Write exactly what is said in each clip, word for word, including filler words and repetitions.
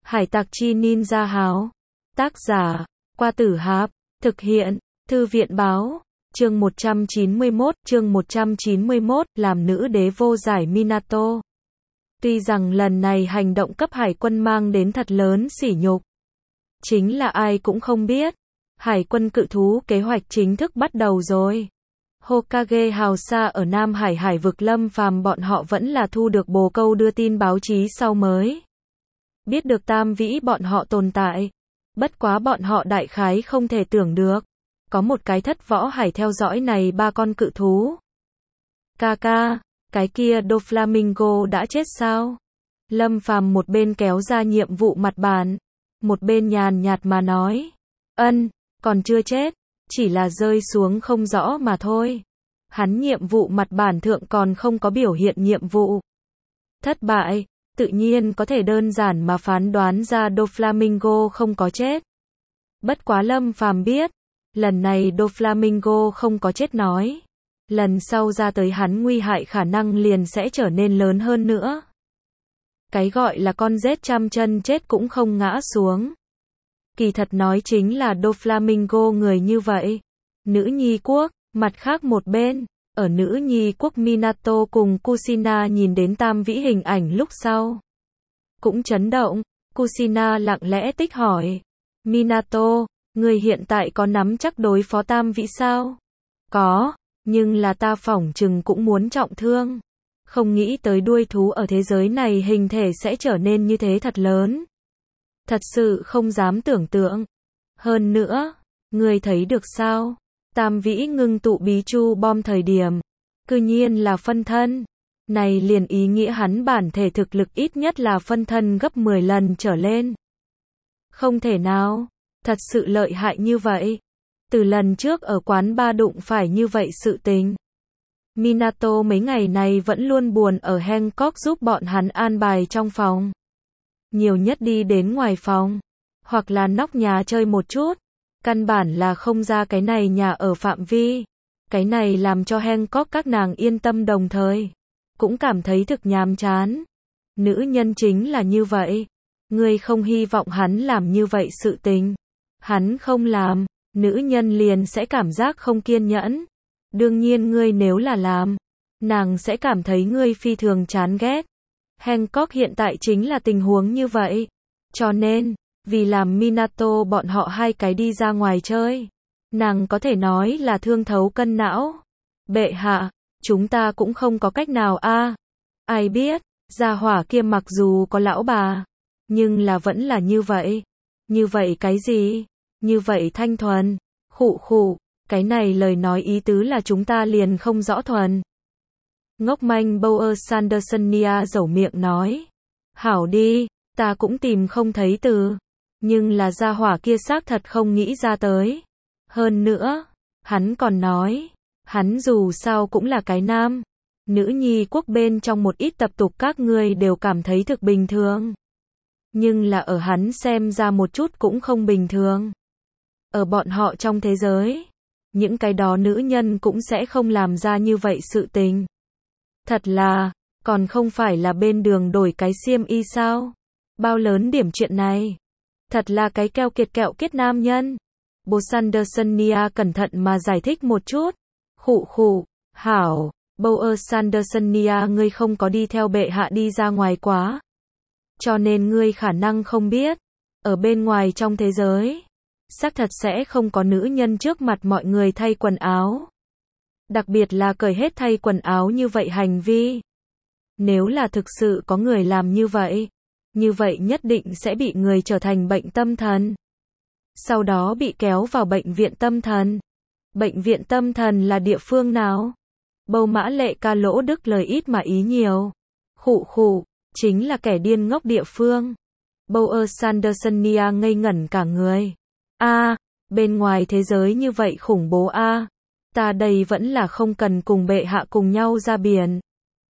Hải tặc chi ninja háo. Tác giả, Qua Tử Hạp. Thực hiện, Thư viện báo. Chương một trăm chín mươi mốt, chương một trăm chín mươi mốt, làm nữ đế vô giải Minato. Tuy rằng lần này hành động cấp hải quân mang đến thật lớn sỉ nhục. Chính là ai cũng không biết. Hải quân cự thú kế hoạch chính thức bắt đầu rồi. Hokage hào xa ở Nam Hải hải vực Lâm Phàm bọn họ vẫn là thu được bồ câu đưa tin báo chí sau mới biết được Tam Vĩ bọn họ tồn tại. Bất quá bọn họ đại khái không thể tưởng được. Có một cái thất võ hải theo dõi này ba con cự thú. Kaka, cái kia Doflamingo đã chết sao? Lâm Phàm một bên kéo ra nhiệm vụ mặt bàn, một bên nhàn nhạt mà nói. Ân, còn chưa chết, chỉ là rơi xuống không rõ mà thôi. Hắn nhiệm vụ mặt bản thượng còn không có biểu hiện nhiệm vụ thất bại, tự nhiên có thể đơn giản mà phán đoán ra Doflamingo không có chết. Bất quá Lâm Phàm biết, lần này Doflamingo không có chết nói, lần sau ra tới hắn nguy hại khả năng liền sẽ trở nên lớn hơn nữa. Cái gọi là con rết trăm chân chết cũng không ngã xuống. Kỳ thật nói chính là Doflamingo người như vậy. Nữ nhi quốc, mặt khác một bên, ở nữ nhi quốc Minato cùng Kushina nhìn đến Tam Vĩ hình ảnh lúc sau. Cũng chấn động, Kushina lặng lẽ tích hỏi. Minato, người hiện tại có nắm chắc đối phó Tam Vĩ sao? Có, nhưng là ta phỏng chừng cũng muốn trọng thương. Không nghĩ tới đuôi thú ở thế giới này hình thể sẽ trở nên như thế thật lớn. Thật sự không dám tưởng tượng. Hơn nữa, người thấy được sao? Tam Vĩ ngưng tụ bí chu bom thời điểm, cư nhiên là phân thân. Này liền ý nghĩa hắn bản thể thực lực ít nhất là phân thân gấp mười lần trở lên. Không thể nào, thật sự lợi hại như vậy. Từ lần trước ở quán ba đụng phải như vậy sự tình. Minato mấy ngày này vẫn luôn buồn ở Hancock giúp bọn hắn an bài trong phòng. Nhiều nhất đi đến ngoài phòng, hoặc là nóc nhà chơi một chút. Căn bản là không ra cái này nhà ở phạm vi. Cái này làm cho Hancock các nàng yên tâm đồng thời. Cũng cảm thấy thực nhàm chán. Nữ nhân chính là như vậy. Ngươi không hy vọng hắn làm như vậy sự tình. Hắn không làm, nữ nhân liền sẽ cảm giác không kiên nhẫn. Đương nhiên ngươi nếu là làm, nàng sẽ cảm thấy ngươi phi thường chán ghét. Hancock hiện tại chính là tình huống như vậy. Cho nên, vì làm Minato bọn họ hai cái đi ra ngoài chơi, nàng có thể nói là thương thấu cân não. Bệ hạ, chúng ta cũng không có cách nào a. Ai biết, gia hỏa kia mặc dù có lão bà, nhưng là vẫn là như vậy. Như vậy cái gì? Như vậy thanh thuần. Khụ khụ, cái này lời nói ý tứ là chúng ta liền không rõ thuần. Ngốc manh Bower Sandersonia dẩu miệng nói. Hảo đi, ta cũng tìm không thấy từ. Nhưng là gia hỏa kia xác thật không nghĩ ra tới. Hơn nữa, hắn còn nói, hắn dù sao cũng là cái nam. Nữ nhi quốc bên trong một ít tập tục các ngươi đều cảm thấy thực bình thường. Nhưng là ở hắn xem ra một chút cũng không bình thường. Ở bọn họ trong thế giới, những cái đó nữ nhân cũng sẽ không làm ra như vậy sự tình. Thật là, còn không phải là bên đường đổi cái xiêm y sao? Bao lớn điểm chuyện này? Thật là cái keo kiệt kẹo kết nam nhân. Bố Sandersonia cẩn thận mà giải thích một chút. Khụ khụ, hảo, Bower Sandersonia ngươi không có đi theo bệ hạ đi ra ngoài quá. Cho nên ngươi khả năng không biết. Ở bên ngoài trong thế giới, xác thật sẽ không có nữ nhân trước mặt mọi người thay quần áo. Đặc biệt là cởi hết thay quần áo như vậy hành vi. Nếu là thực sự có người làm như vậy, như vậy nhất định sẽ bị người trở thành bệnh tâm thần. Sau đó bị kéo vào bệnh viện tâm thần. Bệnh viện tâm thần là địa phương nào? Bầu Mã Lệ Ca lỗ đức lời ít mà ý nhiều. Khụ khụ, chính là kẻ điên ngốc địa phương. Bower Sandersonia ngây ngẩn cả người. A, à, bên ngoài thế giới như vậy khủng bố a. À. Ta đây vẫn là không cần cùng bệ hạ cùng nhau ra biển.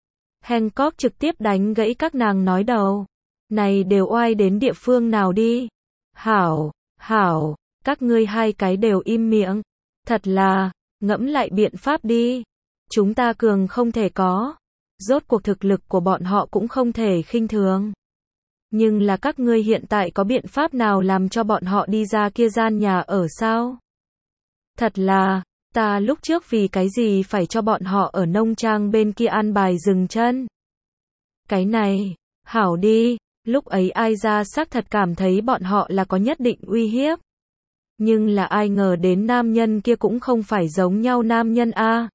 Hancock trực tiếp đánh gãy các nàng nói đầu. Này đều oai đến địa phương nào đi. Hảo, hảo, các ngươi hai cái đều im miệng. Thật là, ngẫm lại biện pháp đi. Chúng ta cường không thể có. Rốt cuộc thực lực của bọn họ cũng không thể khinh thường. Nhưng là các ngươi hiện tại có biện pháp nào làm cho bọn họ đi ra kia gian nhà ở sao? Thật là, ta lúc trước vì cái gì phải cho bọn họ ở nông trang bên kia an bài dừng chân? Cái này, hảo đi, lúc ấy ai ra xác thật cảm thấy bọn họ là có nhất định uy hiếp. Nhưng là ai ngờ đến nam nhân kia cũng không phải giống nhau nam nhân a.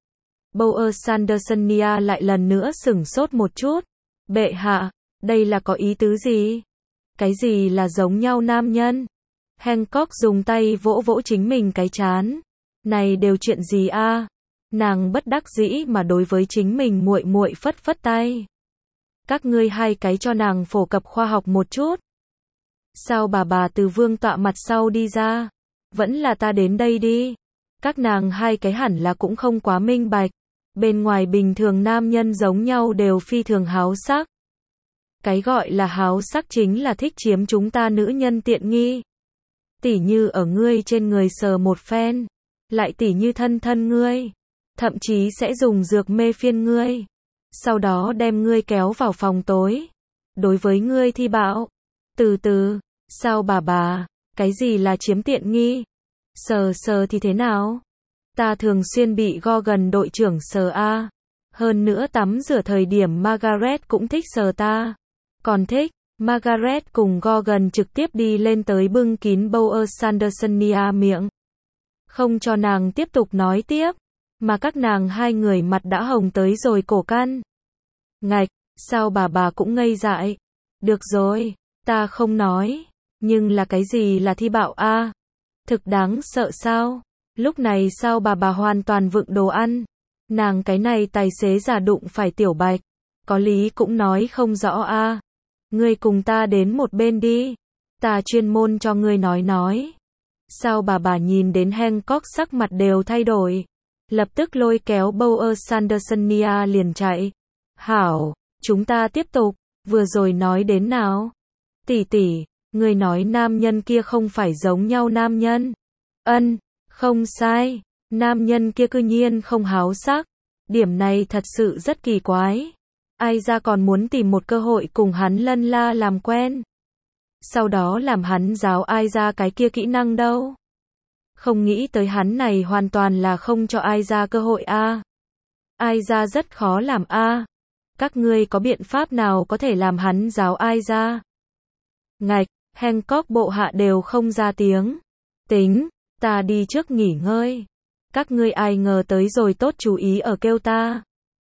Boaz Sandersonia lại lần nữa sửng sốt một chút. Bệ hạ, đây là có ý tứ gì? Cái gì là giống nhau nam nhân? Hancock dùng tay vỗ vỗ chính mình cái trán. Này đều chuyện gì a? Nàng bất đắc dĩ mà đối với chính mình muội muội phất phất tay. Các ngươi hai cái cho nàng phổ cập khoa học một chút. Sao bà bà từ vương tọa mặt sau đi ra? Vẫn là ta đến đây đi. Các nàng hai cái hẳn là cũng không quá minh bạch. Bên ngoài bình thường nam nhân giống nhau đều phi thường háo sắc. Cái gọi là háo sắc chính là thích chiếm chúng ta nữ nhân tiện nghi. Tỉ như ở ngươi trên người sờ một phen. Lại tỉ như thân thân ngươi. Thậm chí sẽ dùng dược mê phiên ngươi. Sau đó đem ngươi kéo vào phòng tối. Đối với ngươi thi bạo. Từ từ, sao bà bà, cái gì là chiếm tiện nghi? Sờ sờ thì thế nào? Ta thường xuyên bị Gorgon đội trưởng sờ a. Hơn nữa tắm rửa thời điểm Margaret cũng thích sờ ta. Còn thích, Margaret cùng Gorgon trực tiếp đi lên tới bưng kín Boaz Sandersonia miệng. Không cho nàng tiếp tục nói tiếp. Mà các nàng hai người mặt đã hồng tới rồi cổ căn. Ngạch, sao bà bà cũng ngây dại? Được rồi, ta không nói. Nhưng là cái gì là thi bạo a? Thực đáng sợ sao? Lúc này sao bà bà hoàn toàn vựng đồ ăn? Nàng cái này tài xế giả đụng phải Tiểu Bạch. Có lý cũng nói không rõ a. Ngươi cùng ta đến một bên đi. Ta chuyên môn cho ngươi nói nói. Sao bà bà nhìn đến Hancock sắc mặt đều thay đổi. Lập tức lôi kéo Boaz Sandersonia liền chạy. Hảo, chúng ta tiếp tục. Vừa rồi nói đến nào? Tỷ tỷ, người nói nam nhân kia không phải giống nhau nam nhân. Ân, không sai. Nam nhân kia cư nhiên không háo sắc. Điểm này thật sự rất kỳ quái. Ai ra còn muốn tìm một cơ hội cùng hắn lân la làm quen. Sau đó làm hắn giáo ai ra cái kia kỹ năng đâu. Không nghĩ tới hắn này hoàn toàn là không cho ai ra cơ hội a. Ai ra rất khó làm a. Các ngươi có biện pháp nào có thể làm hắn giáo ai ra? Ngạch, Hancock bộ hạ đều không ra tiếng. Tính, ta đi trước nghỉ ngơi. Các ngươi ai ngờ tới rồi tốt chú ý ở kêu ta.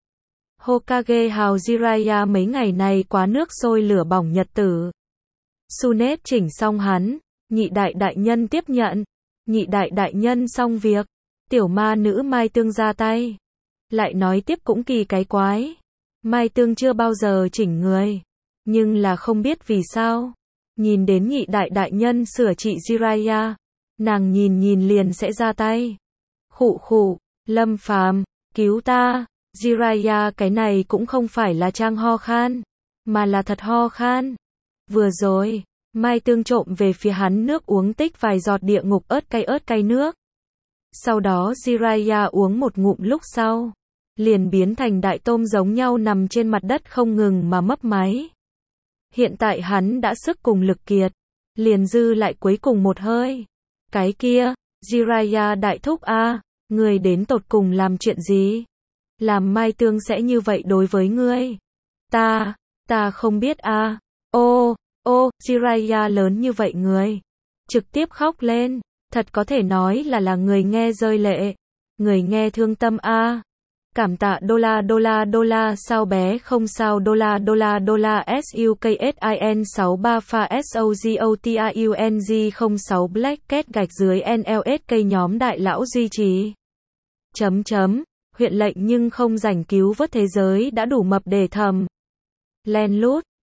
Hokage hào Jiraiya mấy ngày này quá nước sôi lửa bỏng nhật tử. Sunet chỉnh xong hắn, nhị đại đại nhân tiếp nhận. Nhị đại đại nhân xong việc. Tiểu ma nữ Mai Tương ra tay. Lại nói tiếp cũng kỳ cái quái. Mai Tương chưa bao giờ chỉnh người. Nhưng là không biết vì sao. Nhìn đến nhị đại đại nhân sửa trị Jiraiya. Nàng nhìn nhìn liền sẽ ra tay. Khụ khụ, Lâm Phàm, cứu ta. Jiraiya cái này cũng không phải là trang ho khan. Mà là thật ho khan. Vừa rồi, Mai Tương trộm về phía hắn nước uống tích vài giọt địa ngục ớt cay ớt cay nước. Sau đó Jiraiya uống một ngụm lúc sau. Liền biến thành đại tôm giống nhau nằm trên mặt đất không ngừng mà mấp máy. Hiện tại hắn đã sức cùng lực kiệt. Liền dư lại cuối cùng một hơi. Cái kia, Jiraiya đại thúc a, người đến tột cùng làm chuyện gì? Làm Mai Tương sẽ như vậy đối với ngươi? Ta, ta không biết a. Ô, ô, Jiraiya lớn như vậy người. Trực tiếp khóc lên. Thật có thể nói là là người nghe rơi lệ. Người nghe thương tâm a. Cảm tạ đô la đô la đô la sao bé không sao đô la đô la đô la SUKSIN sáu ba pha SOGOTAUNG không sáu Black Cat gạch dưới en lờ ét cây nhóm đại lão duy trì. Chấm chấm, huyện lệnh nhưng không rảnh cứu vớt thế giới đã đủ mập để thầm. Len lút.